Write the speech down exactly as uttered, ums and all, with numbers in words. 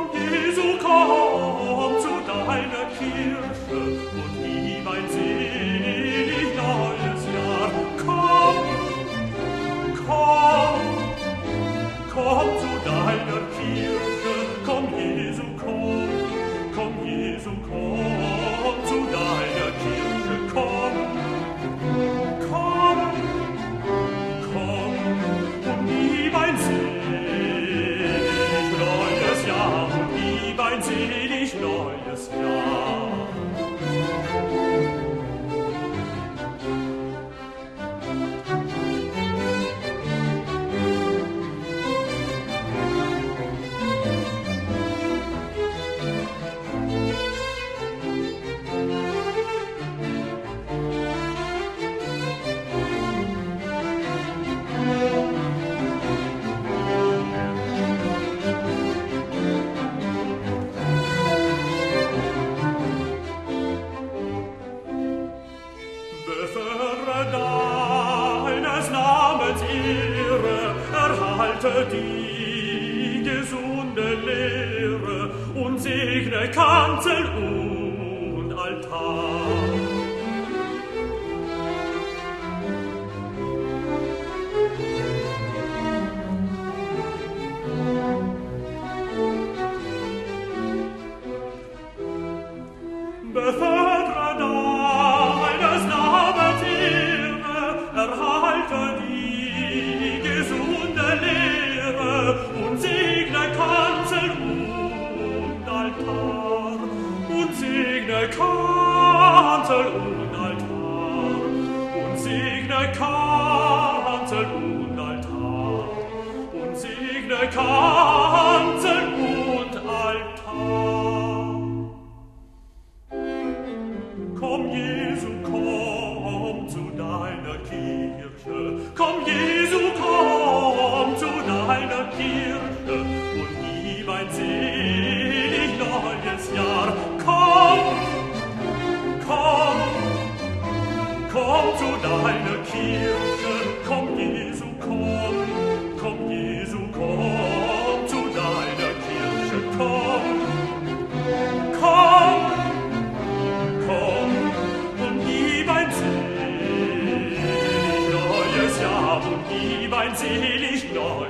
Jesu, komm zu deiner Kirche und gib ein selig neues Jahr. Komm, komm, komm zu deiner Kirche, komm Jesu, komm, komm Jesu, komm zu deiner Kirche, komm, komm, komm und gib ein selig neues Jahr, und gib ein selig neues Jahr. Befördere deines Namens Ehre, erhalte die gesunde Lehre und segne Kanzel und Altar. Befördere deines Namens Ehre, erhalte die gesunde Lehre und segne Kanzel und Altar, und segne Kanzel und Altar, und segne Kanzel und Altar, und segne Kanzel und Altar. Komm Jesu, komm zu deiner Kirche, komm Jesu, komm zu deiner Kirche und gib ein selig neues Jahr. Komm, komm, komm zu deiner Kirche, komm Jesu, komm, komm Jesu, komm zu deiner Kirche, komm, komm, komm und gib ein selig neues Jahr, und gib ein selig neues Jahr.